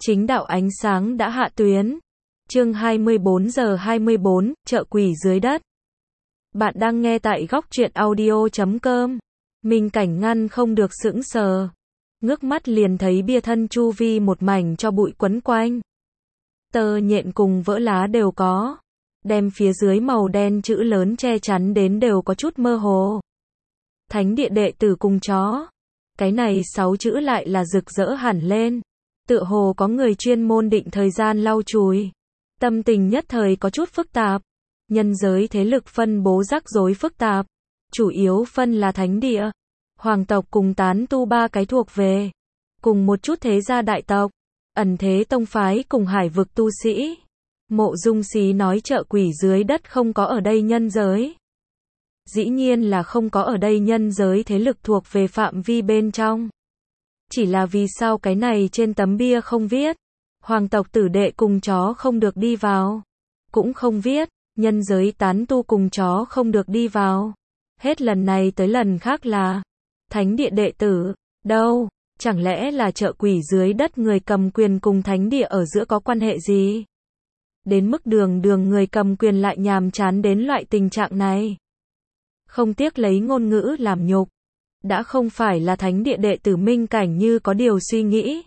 Chính đạo ánh sáng đã hạ tuyến. Chương 24:24, chợ quỷ dưới đất. Bạn đang nghe tại góc truyện audio.com. Minh Cảnh ngăn không được sững sờ. Ngước mắt liền thấy bia thân chu vi một mảnh cho bụi quấn quanh. Tơ nhện cùng vỡ lá đều có. Đem phía dưới màu đen chữ lớn che chắn đến đều có chút mơ hồ. Thánh địa đệ tử cùng chó. Cái này 6 chữ lại là rực rỡ hẳn lên. Tựa hồ có người chuyên môn định thời gian lau chùi. Tâm tình nhất thời có chút phức tạp. Nhân giới thế lực phân bố rắc rối phức tạp. Chủ yếu phân là thánh địa, hoàng tộc cùng tán tu ba cái thuộc về. Cùng một chút thế gia đại tộc, ẩn thế tông phái cùng hải vực tu sĩ. Mộ Dung Xí nói chợ quỷ dưới đất không có ở đây nhân giới. Dĩ nhiên là không có ở đây nhân giới thế lực thuộc về phạm vi bên trong. Chỉ là vì sao cái này trên tấm bia không viết, hoàng tộc tử đệ cùng chó không được đi vào. Cũng không viết, nhân giới tán tu cùng chó không được đi vào. Hết lần này tới lần khác là thánh địa đệ tử, đâu, chẳng lẽ là chợ quỷ dưới đất người cầm quyền cùng thánh địa ở giữa có quan hệ gì? Đến mức đường người cầm quyền lại nhàm chán đến loại tình trạng này. Không tiếc lấy ngôn ngữ làm nhục. Đã không phải là thánh địa đệ tử Minh Cảnh như có điều suy nghĩ.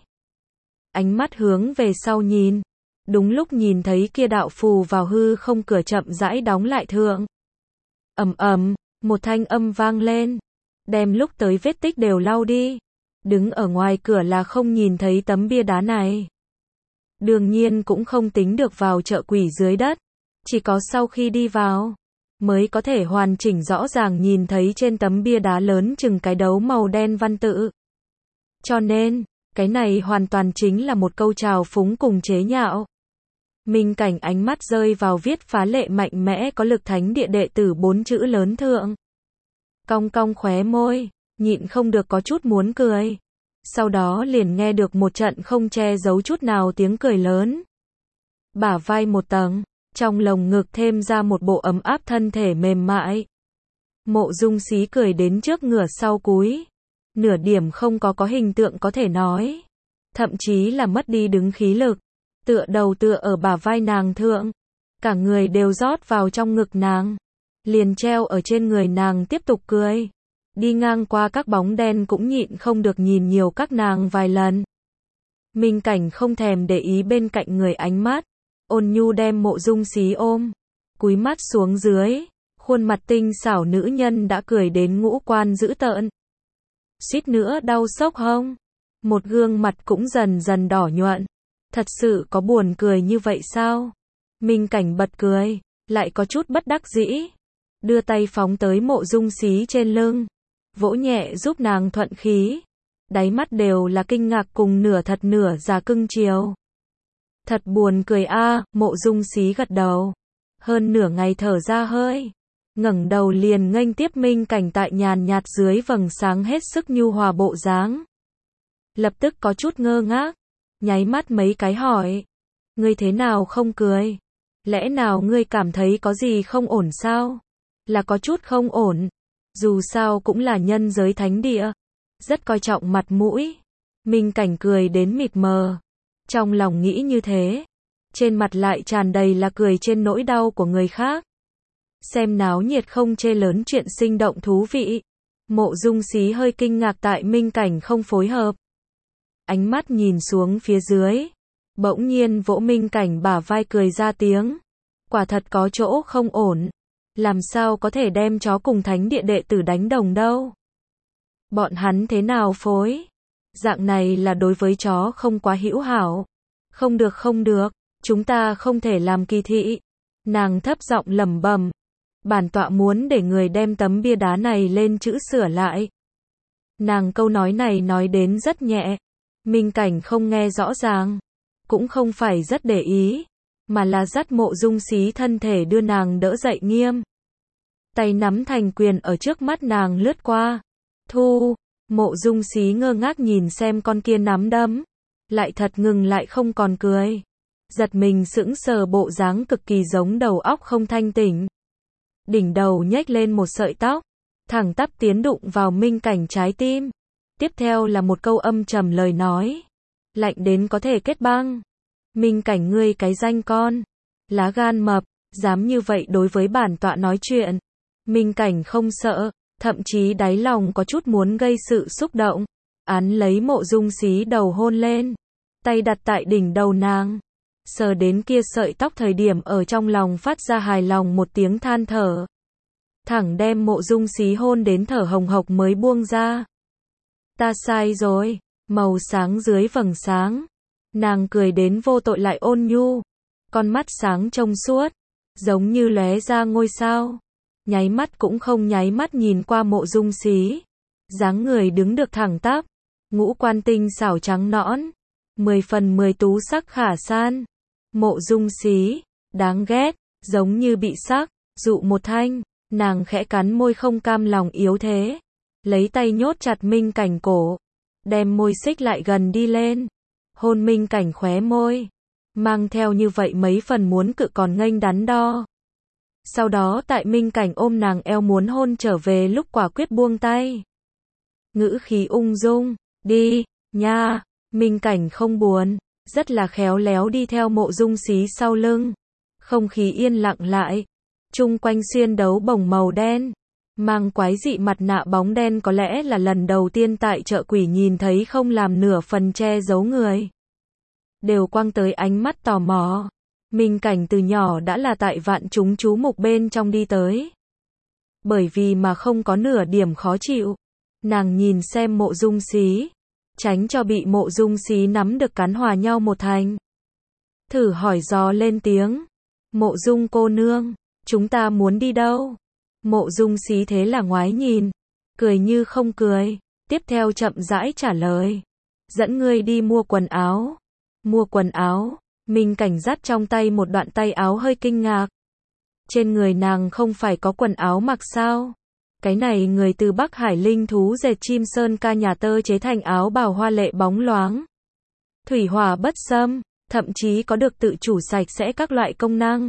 Ánh mắt hướng về sau nhìn. Đúng lúc nhìn thấy kia đạo phù vào hư không cửa chậm rãi đóng lại thượng. Ầm ầm, một thanh âm vang lên. Đem lúc tới vết tích đều lau đi. Đứng ở ngoài cửa là không nhìn thấy tấm bia đá này. Đương nhiên cũng không tính được vào chợ quỷ dưới đất. Chỉ có sau khi đi vào, mới có thể hoàn chỉnh rõ ràng nhìn thấy trên tấm bia đá lớn chừng cái đấu màu đen văn tự. Cho nên, cái này hoàn toàn chính là một câu trào phúng cùng chế nhạo. Minh Cảnh ánh mắt rơi vào viết phá lệ mạnh mẽ có lực thánh địa đệ tử 4 chữ lớn thượng. Cong cong khóe môi, nhịn không được có chút muốn cười. Sau đó liền nghe được một trận không che giấu chút nào tiếng cười lớn. Bả vai một tầng, trong lồng ngực thêm ra một bộ ấm áp thân thể mềm mại. Mộ Dung Xí cười đến trước ngửa sau cúi. Nửa điểm không có hình tượng có thể nói. Thậm chí là mất đi đứng khí lực. Tựa đầu tựa ở bả vai nàng thượng. Cả người đều rót vào trong ngực nàng. Liền treo ở trên người nàng tiếp tục cười. Đi ngang qua các bóng đen cũng nhịn không được nhìn nhiều các nàng vài lần. Minh Cảnh không thèm để ý bên cạnh người ánh mắt. Ôn nhu đem Mộ Dung Xí ôm. Cúi mắt xuống dưới. Khuôn mặt tinh xảo nữ nhân đã cười đến ngũ quan dữ tợn. Suýt nữa đau sốc hông. Một gương mặt cũng dần dần đỏ nhuận. Thật sự có buồn cười như vậy sao? Minh Cảnh bật cười. Lại có chút bất đắc dĩ. Đưa tay phóng tới Mộ Dung Xí trên lưng. Vỗ nhẹ giúp nàng thuận khí. Đáy mắt đều là kinh ngạc cùng nửa thật nửa giả cưng chiều. Thật buồn cười a, Mộ Dung Xí gật đầu. Hơn nửa ngày thở ra hơi. Ngẩng đầu liền nghênh tiếp Minh Cảnh tại nhàn nhạt dưới vầng sáng hết sức nhu hòa bộ dáng. Lập tức có chút ngơ ngác. Nháy mắt mấy cái hỏi. Ngươi thế nào không cười? Lẽ nào ngươi cảm thấy có gì không ổn sao? Là có chút không ổn. Dù sao cũng là nhân giới thánh địa. Rất coi trọng mặt mũi. Minh Cảnh cười đến mịt mờ. Trong lòng nghĩ như thế. Trên mặt lại tràn đầy là cười trên nỗi đau của người khác. Xem náo nhiệt không chê lớn chuyện sinh động thú vị. Mộ Dung Xí hơi kinh ngạc tại Minh Cảnh không phối hợp. Ánh mắt nhìn xuống phía dưới. Bỗng nhiên vỗ Minh Cảnh bả vai cười ra tiếng. Quả thật có chỗ không ổn. Làm sao có thể đem chó cùng thánh địa đệ tử đánh đồng đâu. Bọn hắn thế nào phối? Dạng này là đối với chó không quá hữu hảo. Không được, chúng ta không thể làm kỳ thị. Nàng thấp giọng lẩm bẩm. Bản tọa muốn để người đem tấm bia đá này lên chữ sửa lại. Nàng câu nói này nói đến rất nhẹ. Minh Cảnh không nghe rõ ràng. Cũng không phải rất để ý. Mà là dắt Mộ Dung Xí thân thể đưa nàng đỡ dậy nghiêm. Tay nắm thành quyền ở trước mắt nàng lướt qua. Thu, Mộ Dung Xí ngơ ngác nhìn xem con kia nắm đấm. Lại thật ngừng lại không còn cười. Giật mình sững sờ bộ dáng cực kỳ giống đầu óc không thanh tỉnh. Đỉnh đầu nhếch lên một sợi tóc. Thẳng tắp tiến đụng vào Minh Cảnh trái tim. Tiếp theo là một câu âm trầm lời nói. lạnh đến có thể kết băng. Minh Cảnh ngươi cái danh con, lá gan mập, dám như vậy đối với bản tọa nói chuyện. Minh Cảnh không sợ, thậm chí đáy lòng có chút muốn gây sự xúc động. Án lấy Mộ Dung Xí đầu hôn lên, tay đặt tại đỉnh đầu nàng, sờ đến kia sợi tóc thời điểm ở trong lòng phát ra hài lòng một tiếng than thở. Thẳng đem Mộ Dung Xí hôn đến thở hồng hộc mới buông ra. Ta sai rồi, màu sáng dưới vầng sáng. Nàng cười đến vô tội lại ôn nhu, con mắt sáng trong suốt, giống như lóe ra ngôi sao. Nháy mắt cũng không nháy mắt nhìn qua Mộ Dung Xí. Dáng người đứng được thẳng tắp, ngũ quan tinh xảo trắng nõn, 10 phần 10 tú sắc khả san. Mộ Dung Xí, đáng ghét, giống như bị sắc, dụ một thanh, nàng khẽ cắn môi không cam lòng yếu thế. Lấy tay nhốt chặt Minh Cảnh cổ, đem môi xích lại gần đi lên, hôn Minh Cảnh khóe môi, mang theo như vậy mấy phần muốn cự còn nghênh đắn đo. Sau đó tại Minh Cảnh ôm nàng eo muốn hôn trở về lúc quả quyết buông tay. Ngữ khí ung dung, đi, nha, Minh Cảnh không buồn, rất là khéo léo đi theo Mộ Dung Xí sau lưng. Không khí yên lặng lại, chung quanh xuyên đấu bổng màu đen, mang quái dị mặt nạ bóng đen có lẽ là lần đầu tiên tại chợ quỷ nhìn thấy không làm nửa phần che giấu người. Đều quăng tới ánh mắt tò mò. Minh Cảnh từ nhỏ đã là tại vạn chúng chú mục bên trong đi tới. Bởi vì mà không có nửa điểm khó chịu. Nàng nhìn xem Mộ Dung Xí, tránh cho bị Mộ Dung Xí nắm được cắn hòa nhau một thành. Thử hỏi dò lên tiếng. Mộ Dung cô nương, chúng ta muốn đi đâu? Mộ Dung Xí thế là ngoái nhìn, cười như không cười, tiếp theo chậm rãi trả lời. Dẫn ngươi đi mua quần áo. Mua quần áo, Minh Cảnh dắt trong tay một đoạn tay áo hơi kinh ngạc. Trên người nàng không phải có quần áo mặc sao? Cái này người từ Bắc Hải linh thú dệt chim sơn ca nhà tơ chế thành áo bào hoa lệ bóng loáng. Thủy hỏa bất xâm, thậm chí có được tự chủ sạch sẽ các loại công năng.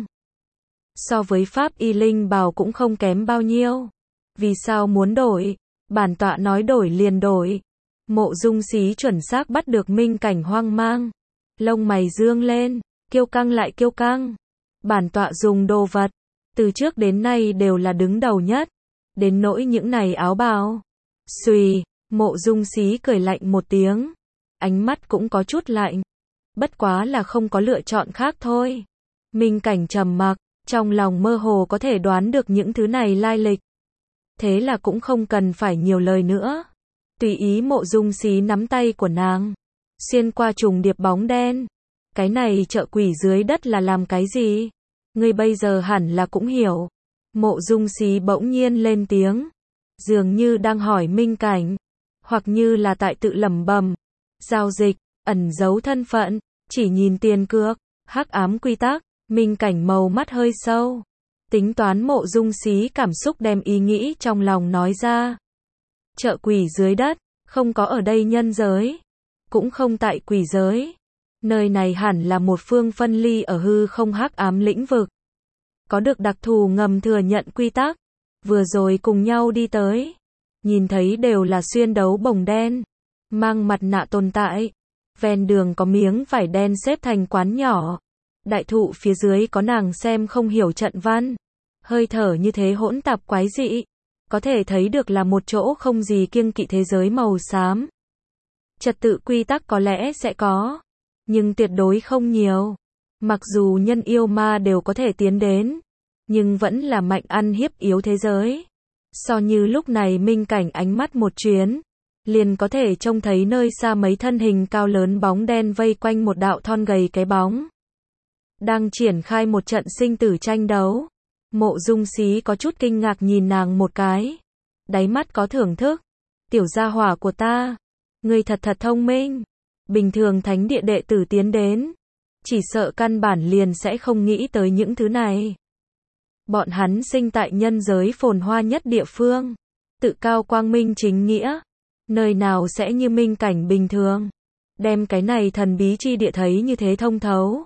So với pháp y linh bào cũng không kém bao nhiêu. Vì sao muốn đổi? Bản tọa nói đổi liền đổi. Mộ Dung Xí chuẩn xác bắt được Minh Cảnh hoang mang. Lông mày dương lên, kiêu căng lại kiêu căng. Bản tọa dùng đồ vật, từ trước đến nay đều là đứng đầu nhất. Đến nỗi những này áo bào. Xùy, Mộ Dung Xí cười lạnh một tiếng. Ánh mắt cũng có chút lạnh. Bất quá là không có lựa chọn khác thôi. Minh Cảnh trầm mặc, trong lòng mơ hồ có thể đoán được những thứ này lai lịch. Thế là cũng không cần phải nhiều lời nữa. Tùy ý Mộ Dung Xí nắm tay của nàng, xuyên qua trùng điệp bóng đen. Cái này chợ quỷ dưới đất là làm cái gì? Ngươi bây giờ hẳn là cũng hiểu. Mộ Dung Xí bỗng nhiên lên tiếng, dường như đang hỏi Minh Cảnh, hoặc như là tại tự lẩm bẩm. Giao dịch, ẩn giấu thân phận, chỉ nhìn tiền cược, hắc ám quy tắc. Minh Cảnh màu mắt hơi sâu, tính toán Mộ Dung Xí cảm xúc đem ý nghĩ trong lòng nói ra. Chợ quỷ dưới đất, không có ở đây nhân giới, cũng không tại quỷ giới. Nơi này hẳn là một phương phân ly ở hư không hắc ám lĩnh vực. Có được đặc thù ngầm thừa nhận quy tắc. Vừa rồi cùng nhau đi tới, nhìn thấy đều là xuyên đấu bồng đen, mang mặt nạ tồn tại. Ven đường có miếng vải đen xếp thành quán nhỏ. Đại thụ phía dưới có nàng xem không hiểu trận văn. Hơi thở như thế hỗn tạp quái dị. Có thể thấy được là một chỗ không gì kiêng kỵ thế giới màu xám. Trật tự quy tắc có lẽ sẽ có, nhưng tuyệt đối không nhiều. Mặc dù nhân yêu ma đều có thể tiến đến, nhưng vẫn là mạnh ăn hiếp yếu thế giới. So như lúc này Minh Cảnh ánh mắt một chuyến, liền có thể trông thấy nơi xa mấy thân hình cao lớn bóng đen vây quanh một đạo thon gầy cái bóng. Đang triển khai một trận sinh tử tranh đấu. Mộ Dung Xí có chút kinh ngạc nhìn nàng một cái. Đáy mắt có thưởng thức. Tiểu gia hỏa của ta, ngươi thật thật thông minh. Bình thường thánh địa đệ tử tiến đến, chỉ sợ căn bản liền sẽ không nghĩ tới những thứ này. Bọn hắn sinh tại nhân giới phồn hoa nhất địa phương, tự cao quang minh chính nghĩa, nơi nào sẽ như Minh Cảnh bình thường, đem cái này thần bí chi địa thấy như thế thông thấu.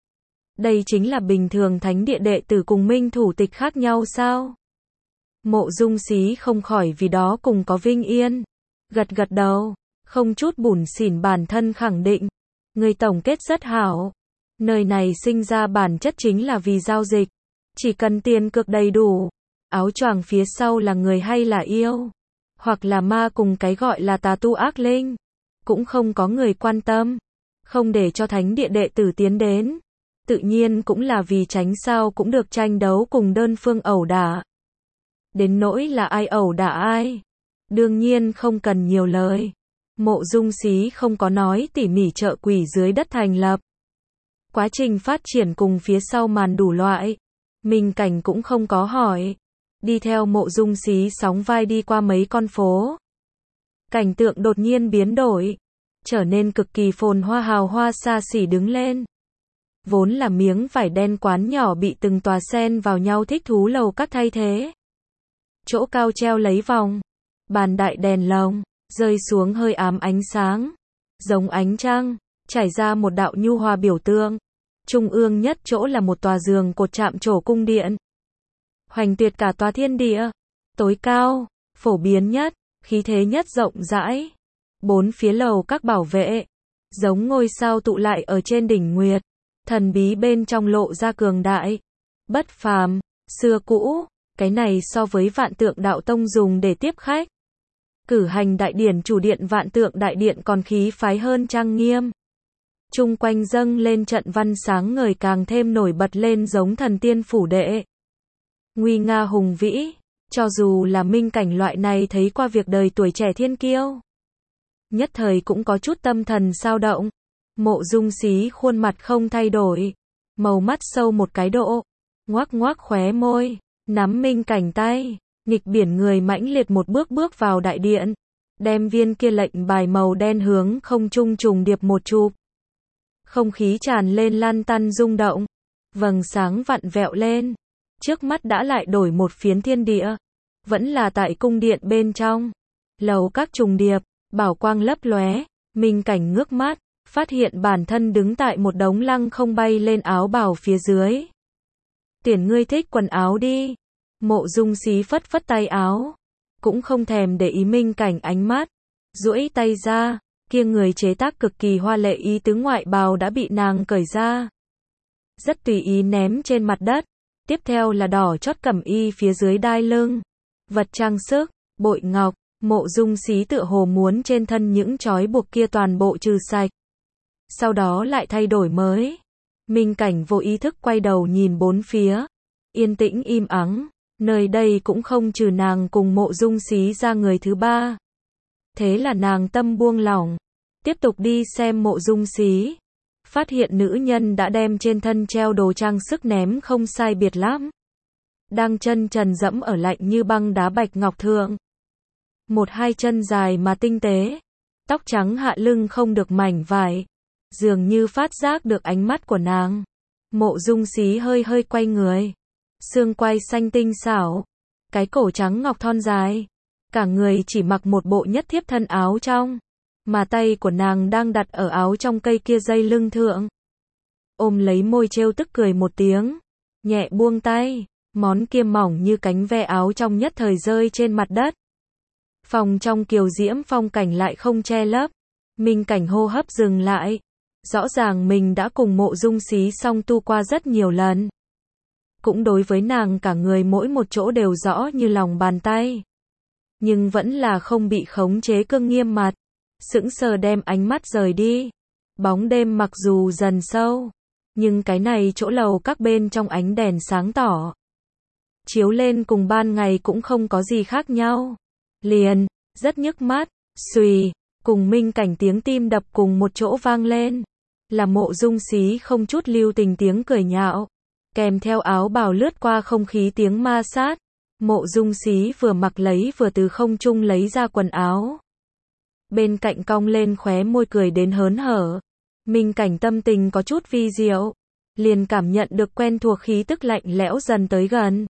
Đây chính là bình thường thánh địa đệ tử cùng minh thủ tịch khác nhau sao? Mộ Dung Xí không khỏi vì đó cùng có vinh yên, gật gật đầu, không chút bủn xỉn bản thân khẳng định, Người tổng kết rất hảo. Nơi này sinh ra bản chất chính là vì giao dịch. Chỉ cần tiền cược đầy đủ. Áo choàng phía sau là người hay là yêu. Hoặc là ma cùng cái gọi là tà tu ác linh. Cũng không có người quan tâm. Không để cho thánh địa đệ tử tiến đến. Tự nhiên cũng là vì tránh sao cũng được tranh đấu cùng đơn phương ẩu đả. Đến nỗi là ai ẩu đả ai. Đương nhiên không cần nhiều lời. Mộ Dung Xí không có nói tỉ mỉ chợ quỷ dưới đất thành lập. Quá trình phát triển cùng phía sau màn đủ loại. Minh Cảnh cũng không có hỏi. Đi theo Mộ Dung Xí sóng vai đi qua mấy con phố. Cảnh tượng đột nhiên biến đổi. Trở nên cực kỳ phồn hoa hào hoa xa xỉ đứng lên. Vốn là miếng vải đen quán nhỏ bị từng tòa xen vào nhau thích thú lầu các thay thế. Chỗ cao treo lấy vòng. Bàn đại đèn lồng. Rơi xuống hơi ám ánh sáng. Giống ánh trăng. Trải ra một đạo nhu hòa biểu tượng. Trung ương nhất chỗ là một tòa giường cột chạm trổ cung điện. Hoành tuyệt cả tòa thiên địa. Tối cao. Phổ biến nhất. Khí thế nhất rộng rãi. Bốn phía lầu các bảo vệ. Giống ngôi sao tụ lại ở trên đỉnh nguyệt. Thần bí bên trong lộ ra cường đại. Bất phàm. Xưa cũ. Cái này so với Vạn Tượng Đạo Tông dùng để tiếp khách. Cử hành đại điển chủ điện Vạn Tượng Đại Điện còn khí phái hơn trang nghiêm. Chung quanh dâng lên trận văn sáng ngời càng thêm nổi bật lên giống thần tiên phủ đệ. Nguy nga hùng vĩ, cho dù là Minh Cảnh loại này thấy qua việc đời tuổi trẻ thiên kiêu. Nhất thời cũng có chút tâm thần dao động. Mộ Dung Xí khuôn mặt không thay đổi. Màu mắt sâu một cái độ. Ngoác ngoác khóe môi. Nắm Minh Cảnh tay. Nghịch biển người mãnh liệt một bước bước vào đại điện. Đem viên kia lệnh bài màu đen hướng không trung trùng điệp một chụp. Không khí tràn lên lăn tăn rung động. Vầng sáng vặn vẹo lên. Trước mắt đã lại đổi một phiến thiên địa. Vẫn là tại cung điện bên trong. Lầu các trùng điệp. Bảo quang lấp lóe. Minh Cảnh ngước mắt. Phát hiện bản thân đứng tại một đống lăng không bay lên áo bào phía dưới. Tuyển ngươi thích quần áo đi. Mộ Dung Xí phất phất tay áo. Cũng không thèm để ý Minh Cảnh ánh mắt. Duỗi tay ra. Kia người chế tác cực kỳ hoa lệ ý tứ ngoại bào đã bị nàng cởi ra. Rất tùy ý ném trên mặt đất. Tiếp theo là đỏ chót cẩm y phía dưới đai lưng. Vật trang sức, bội ngọc. Mộ Dung Xí tựa hồ muốn trên thân những trói buộc kia toàn bộ trừ sạch. Sau đó lại thay đổi mới. Minh Cảnh vô ý thức quay đầu nhìn bốn phía. Yên tĩnh im ắng. Nơi đây cũng không trừ nàng cùng Mộ Dung Xí ra người thứ ba. Thế là nàng tâm buông lỏng. Tiếp tục đi xem Mộ Dung Xí. Phát hiện nữ nhân đã đem trên thân treo đồ trang sức ném không sai biệt lắm. Đang chân trần dẫm ở lạnh như băng đá bạch ngọc thượng. Một hai chân dài mà tinh tế. Tóc trắng hạ lưng không được mảnh vải. Dường như phát giác được ánh mắt của nàng. Mộ Dung Xí hơi hơi quay người. Xương quai xanh tinh xảo. Cái cổ trắng ngọc thon dài. Cả người chỉ mặc một bộ nhất thiếp thân áo trong. Mà tay của nàng đang đặt ở áo trong cây kia dây lưng thượng. Ôm lấy môi trêu tức cười một tiếng. Nhẹ buông tay. Món kia mỏng như cánh ve áo trong nhất thời rơi trên mặt đất. Phòng trong kiều diễm phong cảnh lại không che lấp. Minh Cảnh hô hấp dừng lại. Rõ ràng mình đã cùng Mộ Dung Xí song tu qua rất nhiều lần. Cũng đối với nàng cả người mỗi một chỗ đều rõ như lòng bàn tay. Nhưng vẫn là không bị khống chế cương nghiêm mặt. Sững sờ đem ánh mắt rời đi. Bóng đêm mặc dù dần sâu. Nhưng cái này chỗ lầu các bên trong ánh đèn sáng tỏ. Chiếu lên cùng ban ngày cũng không có gì khác nhau. Liền, rất nhức mắt, xùy, cùng Minh Cảnh tiếng tim đập cùng một chỗ vang lên. Là Mộ Dung Xí không chút lưu tình tiếng cười nhạo. Kèm theo áo bào lướt qua không khí tiếng ma sát. Mộ Dung Xí vừa mặc lấy vừa từ không trung lấy ra quần áo. Bên cạnh cong lên khóe môi cười đến hớn hở. Minh Cảnh tâm tình có chút vi diệu. Liền cảm nhận được quen thuộc khí tức lạnh lẽo dần tới gần.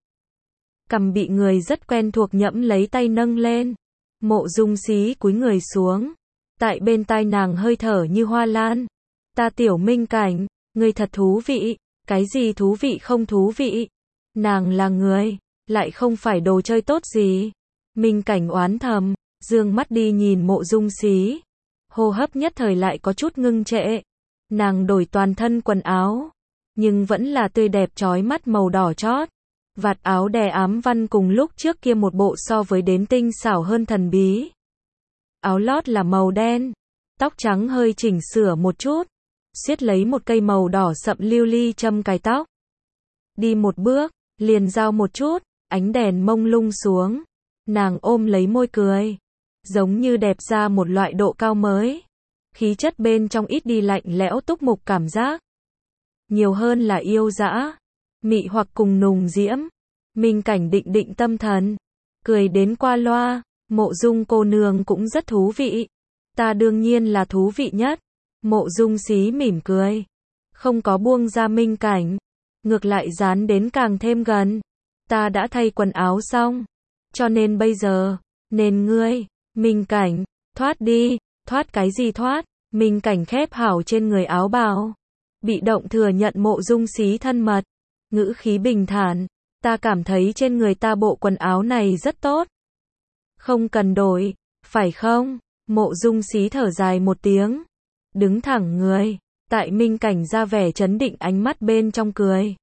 Cằm bị người rất quen thuộc nhẫm lấy tay nâng lên. Mộ Dung Xí cúi người xuống. Tại bên tai nàng hơi thở như hoa lan. Ta tiểu Minh Cảnh, ngươi thật thú vị. Cái gì thú vị không thú vị? Nàng là người, lại không phải đồ chơi tốt gì. Minh Cảnh oán thầm, dương mắt đi nhìn Mộ Dung Xí. Hô hấp nhất thời lại có chút ngưng trệ. Nàng đổi toàn thân quần áo, nhưng vẫn là tươi đẹp chói mắt màu đỏ chót. Vạt áo đè ám văn cùng lúc trước kia một bộ so với đến tinh xảo hơn thần bí. Áo lót là màu đen, tóc trắng hơi chỉnh sửa một chút, siết lấy một cây màu đỏ sậm lưu ly châm cài tóc. Đi một bước, liền giao một chút, ánh đèn mông lung xuống. Nàng ôm lấy môi cười, giống như đẹp ra một loại độ cao mới. Khí chất bên trong ít đi lạnh lẽo túc mục cảm giác. Nhiều hơn là yêu dã, mị hoặc cùng nùng diễm. Minh Cảnh định định tâm thần, cười đến qua loa, Mộ Dung cô nương cũng rất thú vị. Ta đương nhiên là thú vị nhất. Mộ Dung Xí mỉm cười, không có buông ra Minh Cảnh, ngược lại dán đến càng thêm gần. Ta đã thay quần áo xong, cho nên bây giờ, nên ngươi, Minh Cảnh, thoát đi. Thoát cái gì thoát? Minh Cảnh khép hảo trên người áo bào, bị động thừa nhận Mộ Dung Xí thân mật, ngữ khí bình thản, ta cảm thấy trên người ta bộ quần áo này rất tốt. Không cần đổi, phải không? Mộ Dung Xí thở dài một tiếng, đứng thẳng người, tại Minh Cảnh ra vẻ chấn định ánh mắt bên trong cười.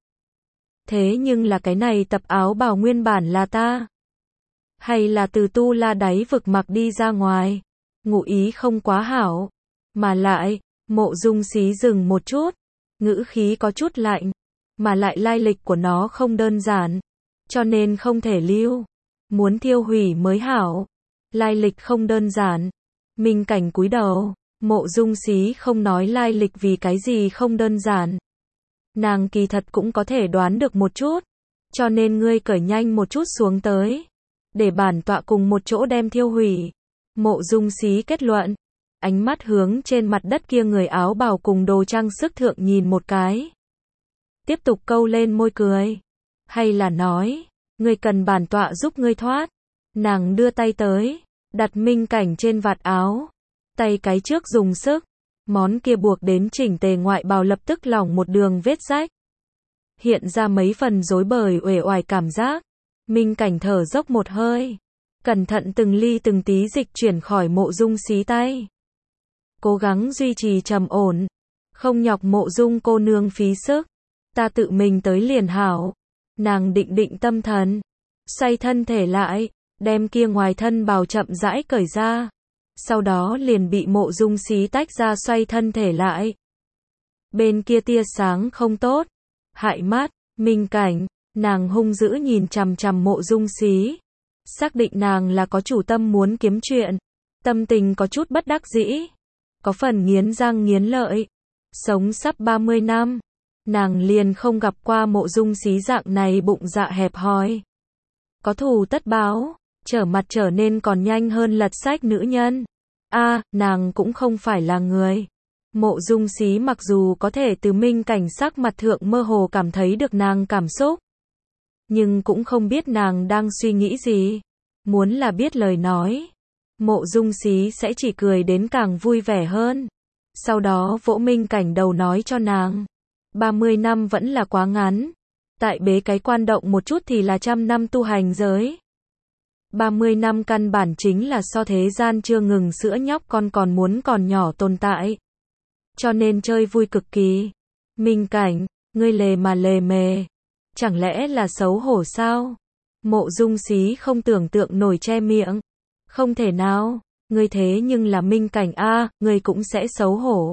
Thế nhưng là cái này tập áo bào nguyên bản là ta? Hay là từ Tu La đáy vực mặc đi ra ngoài? Ngụ ý không quá hảo. Mà lại, Mộ Dung Xí dừng một chút, ngữ khí có chút lạnh, mà lại lai lịch của nó không đơn giản, cho nên không thể lưu. Muốn thiêu hủy mới hảo. Lai lịch không đơn giản. Minh Cảnh cúi đầu, Mộ Dung Xí không nói lai lịch vì cái gì không đơn giản. Nàng kỳ thật cũng có thể đoán được một chút, cho nên ngươi cởi nhanh một chút xuống tới, để bản tọa cùng một chỗ đem thiêu hủy. Mộ Dung Xí kết luận, ánh mắt hướng trên mặt đất kia người áo bào cùng đồ trang sức thượng nhìn một cái. Tiếp tục câu lên môi cười. Hay là nói, ngươi cần bản tọa giúp ngươi thoát. Nàng đưa tay tới, đặt Minh Cảnh trên vạt áo. Tay cái trước dùng sức, món kia buộc đến chỉnh tề ngoại bào lập tức lỏng một đường vết rách. Hiện ra mấy phần rối bời uể oải cảm giác. Minh Cảnh thở dốc một hơi, cẩn thận từng ly từng tí dịch chuyển khỏi Mộ Dung Xí tay. Cố gắng duy trì trầm ổn, không nhọc Mộ Dung cô nương phí sức. Ta tự mình tới liền hảo. Nàng định định tâm thần, xoay thân thể lại, đem kia ngoài thân bào chậm rãi cởi ra. Sau đó liền bị Mộ Dung Xí tách ra xoay thân thể lại. Bên kia tia sáng không tốt, hại mắt. Minh Cảnh, nàng hung dữ nhìn chằm chằm Mộ Dung Xí, xác định nàng là có chủ tâm muốn kiếm chuyện, tâm tình có chút bất đắc dĩ, có phần nghiến răng nghiến lợi. Sống sắp 30 năm, nàng liền không gặp qua Mộ Dung Xí dạng này bụng dạ hẹp hòi. Có thù tất báo, trở mặt trở nên còn nhanh hơn lật sách nữ nhân. Nàng cũng không phải là người. Mộ Dung Xí mặc dù có thể từ Minh Cảnh sắc mặt thượng mơ hồ cảm thấy được nàng cảm xúc, nhưng cũng không biết nàng đang suy nghĩ gì. Muốn là biết lời nói, Mộ Dung Xí sẽ chỉ cười đến càng vui vẻ hơn. Sau đó vỗ Minh Cảnh đầu nói cho nàng, 30 năm vẫn là quá ngắn. Tại bế cái quan động một chút thì là 100 năm tu hành giới. 30 năm căn bản chính là so thế gian chưa ngừng sữa nhóc con còn muốn còn nhỏ tồn tại. Cho nên chơi vui cực kỳ. Minh Cảnh, ngươi lề mà lề mề. Chẳng lẽ là xấu hổ sao? Mộ Dung Xí không tưởng tượng nổi che miệng. Không thể nào, ngươi thế nhưng là Minh Cảnh ngươi cũng sẽ xấu hổ.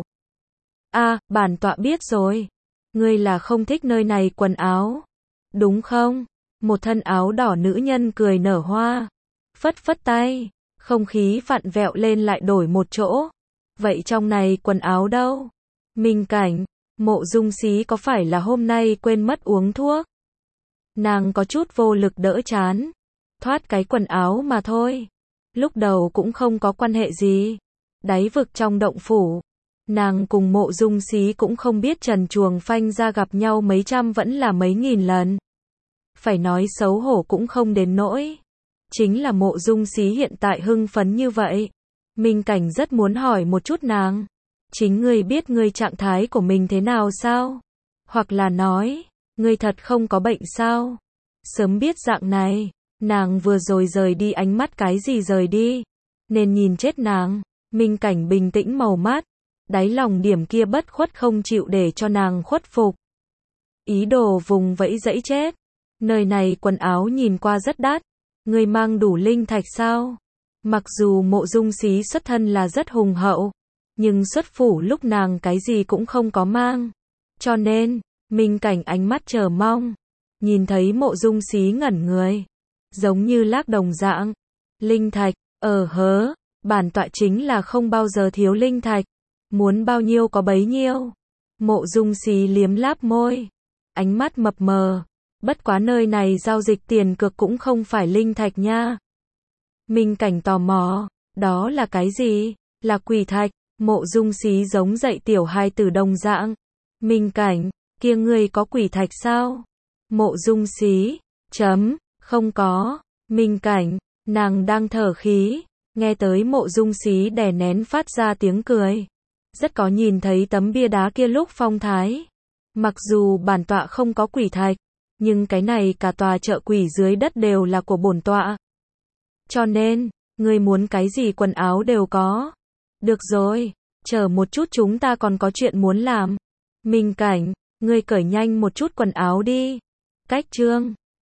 Bản tọa biết rồi. Ngươi là không thích nơi này quần áo, đúng không? Một thân áo đỏ nữ nhân cười nở hoa, phất phất tay, không khí vặn vẹo lên lại đổi một chỗ. Vậy trong này quần áo đâu? Minh Cảnh, Mộ Dung Xí có phải là hôm nay quên mất uống thuốc? Nàng có chút vô lực đỡ chán. Thoát cái quần áo mà thôi. Lúc đầu cũng không có quan hệ gì. Đáy vực trong động phủ, nàng cùng Mộ Dung Xí cũng không biết trần truồng phanh ra gặp nhau mấy trăm vẫn là mấy nghìn lần. Phải nói xấu hổ cũng không đến nỗi. Chính là Mộ Dung Xí hiện tại hưng phấn như vậy. Minh Cảnh rất muốn hỏi một chút nàng. Chính ngươi biết ngươi trạng thái của mình thế nào sao? Hoặc là nói, ngươi thật không có bệnh sao? Sớm biết dạng này, nàng vừa rồi rời đi ánh mắt cái gì rời đi. Nên nhìn chết nàng. Minh Cảnh bình tĩnh màu mắt, đáy lòng điểm kia bất khuất không chịu để cho nàng khuất phục. Ý đồ vùng vẫy dẫy chết. Nơi này quần áo nhìn qua rất đắt. Ngươi mang đủ linh thạch sao? Mặc dù Mộ Dung Xí xuất thân là rất hùng hậu, nhưng xuất phủ lúc nàng cái gì cũng không có mang. Cho nên, Minh Cảnh ánh mắt chờ mong. Nhìn thấy Mộ Dung Xí ngẩn người. Giống như lác đồng dạng. Linh thạch, hớ, bản tọa chính là không bao giờ thiếu linh thạch. Muốn bao nhiêu có bấy nhiêu. Mộ Dung Xí liếm láp môi. Ánh mắt mập mờ. Bất quá nơi này giao dịch tiền cược cũng không phải linh thạch nha. Minh Cảnh tò mò. Đó là cái gì? Là quỷ thạch. Mộ Dung Xí giống dạy tiểu hài tử đồng dạng. Minh Cảnh, kia ngươi có quỷ thạch sao? Mộ Dung Xí, không có. Minh Cảnh, nàng đang thở khí. Nghe tới Mộ Dung Xí đè nén phát ra tiếng cười. Rất có nhìn thấy tấm bia đá kia lúc phong thái. Mặc dù bản tọa không có quỷ thạch, nhưng cái này cả tòa chợ quỷ dưới đất đều là của bổn tọa. Cho nên, ngươi muốn cái gì quần áo đều có. Được rồi, chờ một chút chúng ta còn có chuyện muốn làm. Minh Cảnh, ngươi cởi nhanh một chút quần áo đi. Cách chương